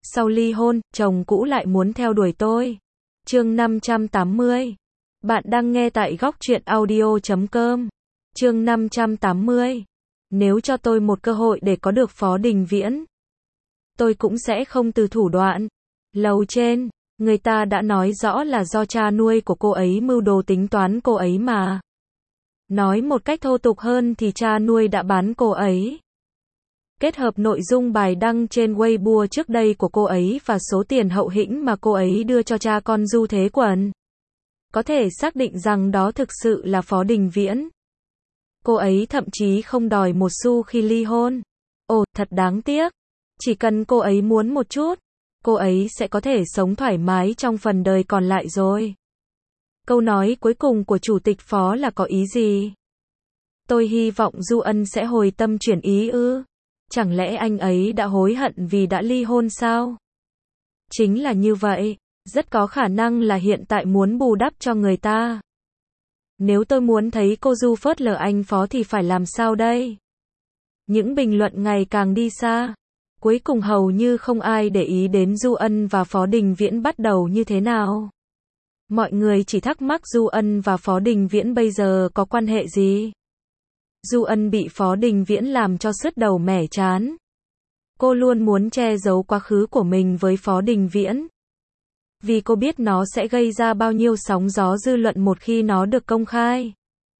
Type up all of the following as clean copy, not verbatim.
Sau ly hôn, chồng cũ lại muốn theo đuổi tôi. Chương 580. Bạn đang nghe tại góc truyện audio.com. Chương 580. Nếu cho tôi một cơ hội để có được Phó Đình Viễn, tôi cũng sẽ không từ thủ đoạn. Lầu trên, người ta đã nói rõ là do cha nuôi của cô ấy mưu đồ tính toán cô ấy mà. Nói một cách thô tục hơn thì cha nuôi đã bán cô ấy. Kết hợp nội dung bài đăng trên Weibo trước đây của cô ấy và số tiền hậu hĩnh mà cô ấy đưa cho cha con Du Thế Quần, có thể xác định rằng đó thực sự là Phó Đình Viễn. Cô ấy thậm chí không đòi một xu khi ly hôn. Ồ, thật đáng tiếc. Chỉ cần cô ấy muốn một chút, cô ấy sẽ có thể sống thoải mái trong phần đời còn lại rồi. Câu nói cuối cùng của Chủ tịch Phó là có ý gì? Tôi hy vọng Du Ân sẽ hồi tâm chuyển ý ư? Chẳng lẽ anh ấy đã hối hận vì đã ly hôn sao? Chính là như vậy, rất có khả năng là hiện tại muốn bù đắp cho người ta. Nếu tôi muốn thấy cô Du phớt lờ anh Phó thì phải làm sao đây? Những bình luận ngày càng đi xa. Cuối cùng hầu như không ai để ý đến Du Ân và Phó Đình Viễn bắt đầu như thế nào. Mọi người chỉ thắc mắc Du Ân và Phó Đình Viễn bây giờ có quan hệ gì? Du Ân bị Phó Đình Viễn làm cho sứt đầu mẻ trán. Cô luôn muốn che giấu quá khứ của mình với Phó Đình Viễn, vì cô biết nó sẽ gây ra bao nhiêu sóng gió dư luận một khi nó được công khai.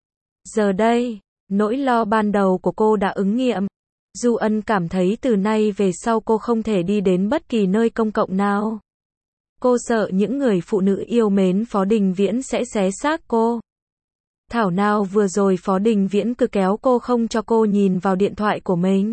Giờ đây, nỗi lo ban đầu của cô đã ứng nghiệm. Du Ân cảm thấy từ nay về sau cô không thể đi đến bất kỳ nơi công cộng nào. Cô sợ những người phụ nữ yêu mến Phó Đình Viễn sẽ xé xác cô. Thảo nào vừa rồi Phó Đình Viễn cứ kéo cô không cho cô nhìn vào điện thoại của mình.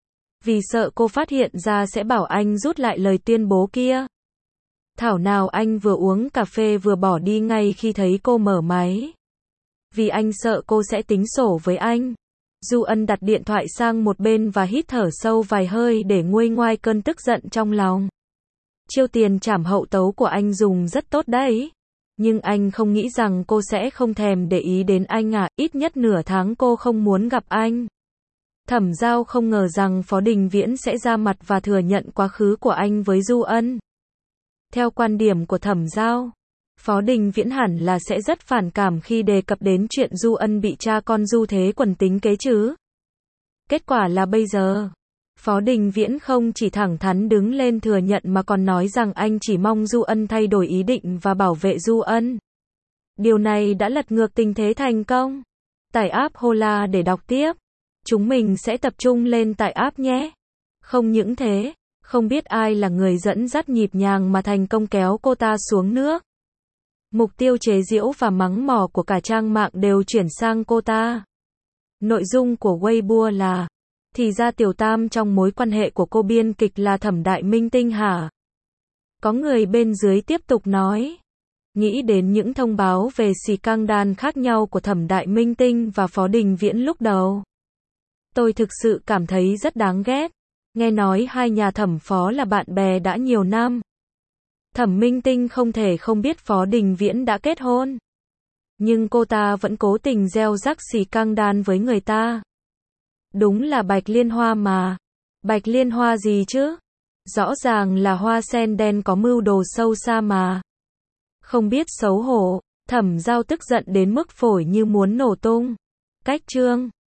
Vì sợ cô phát hiện ra sẽ bảo anh rút lại lời tuyên bố kia. Thảo nào anh vừa uống cà phê vừa bỏ đi ngay khi thấy cô mở máy. Vì anh sợ cô sẽ tính sổ với anh. Du Ân đặt điện thoại sang một bên và hít thở sâu vài hơi để nguôi ngoai cơn tức giận trong lòng. Chiêu tiền trảm hậu tấu của anh dùng rất tốt đấy. Nhưng anh không nghĩ rằng cô sẽ không thèm để ý đến anh à, ít nhất nửa tháng cô không muốn gặp anh. Thẩm Giao không ngờ rằng Phó Đình Viễn sẽ ra mặt và thừa nhận quá khứ của anh với Du Ân. Theo quan điểm của Thẩm Giao, Phó Đình Viễn hẳn là sẽ rất phản cảm khi đề cập đến chuyện Du Ân bị cha con Du Thế Quần tính kế chứ. Kết quả là bây giờ, Phó Đình Viễn không chỉ thẳng thắn đứng lên thừa nhận mà còn nói rằng anh chỉ mong Du Ân thay đổi ý định và bảo vệ Du Ân. Điều này đã lật ngược tình thế thành công. Tải app Hola để đọc tiếp. Chúng mình sẽ tập trung lên tải app nhé. Không những thế, không biết ai là người dẫn dắt nhịp nhàng mà thành công kéo cô ta xuống nước. Mục tiêu chế giễu và mắng mỏ của cả trang mạng đều chuyển sang cô ta. Nội dung của Weibo là: thì ra Tiểu Tam trong mối quan hệ của cô biên kịch là Thẩm Đại Minh Tinh hả? Có người bên dưới tiếp tục nói. Nghĩ đến những thông báo về scandal khác nhau của Thẩm Đại Minh Tinh và Phó Đình Viễn lúc đầu, tôi thực sự cảm thấy rất đáng ghét. Nghe nói hai nhà Thẩm Phó là bạn bè đã nhiều năm. Thẩm Minh Tinh không thể không biết Phó Đình Viễn đã kết hôn. Nhưng cô ta vẫn cố tình gieo rắc scandal với người ta. Đúng là bạch liên hoa mà. Bạch liên hoa gì chứ? Rõ ràng là hoa sen đen có mưu đồ sâu xa mà. Không biết xấu hổ, Thẩm Giao tức giận đến mức phổi như muốn nổ tung. Cách chương